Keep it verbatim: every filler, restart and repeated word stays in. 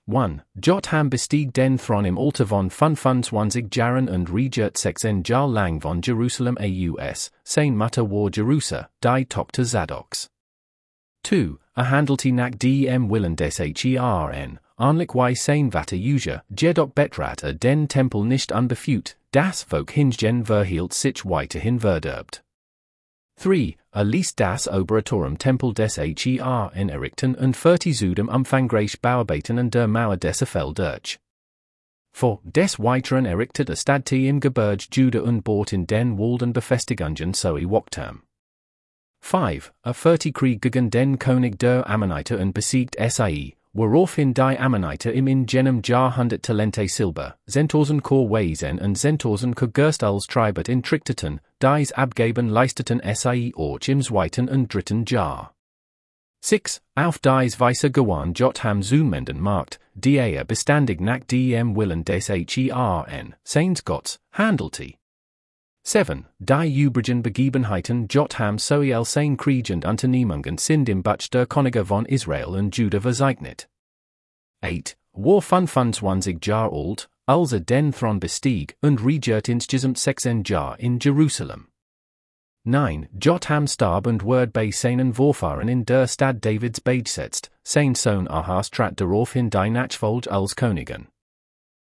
one. Jot ham bestieg den Thron im Alter von fünfundzwanzig Jahren und regiert sechzehn Jahre lang von Jerusalem aus, sein Mutter war Jerusa, die Tochter Zadoks. two. A handelte nach dem Willen des Herrn, anlich wie sein Vater Uja, jedoch betrat er den Tempel nicht anbefut, das Volk hingegen verhielt sich weiterhin verderbt. three. Er ließ das obere Turm Tempel des Herrn errichten und führte zudem umfangreich Bauarbeiten an der Mauer des Feld durch. four. Des Weiteren errichtete Stadte im Gebirge Juda und bot in den Walden Befestigungen sowie Wachturm. five. Er führte Krieg gegen den König der Ammoniter und besiegt sie, woraufhin die Ammoniter ihm in jenem Jahr hundert Talente Silber, Zentosen Chor Wesen und Zentosen Chor Gerst als Tribut intrikteten, dies abgeben leisteten sie auch im zweiten und dritten Jahr. six. Auf dies Weise gewann Jot ham zumenden Markt, die er bestandig nach dem Willen des Herrn, seines Gottes, handelte. seven. Die übrigen Begebenheiten Jot ham sowie sein Krieg und Unternehmungen sind im Buch der Könige von Israel und Juda verzeichnet. eight. War fünfundzwanzig Jahre alt, als er den Thron bestieg und regiert insgesamt sechzehn Jahre in Jerusalem. nine. Jot ham starb und wurde bei seinen Vorfahren in der Stadt Davids beigesetzt, sein Sohn Ahas trat daraufhin die Nachfolge als Königin.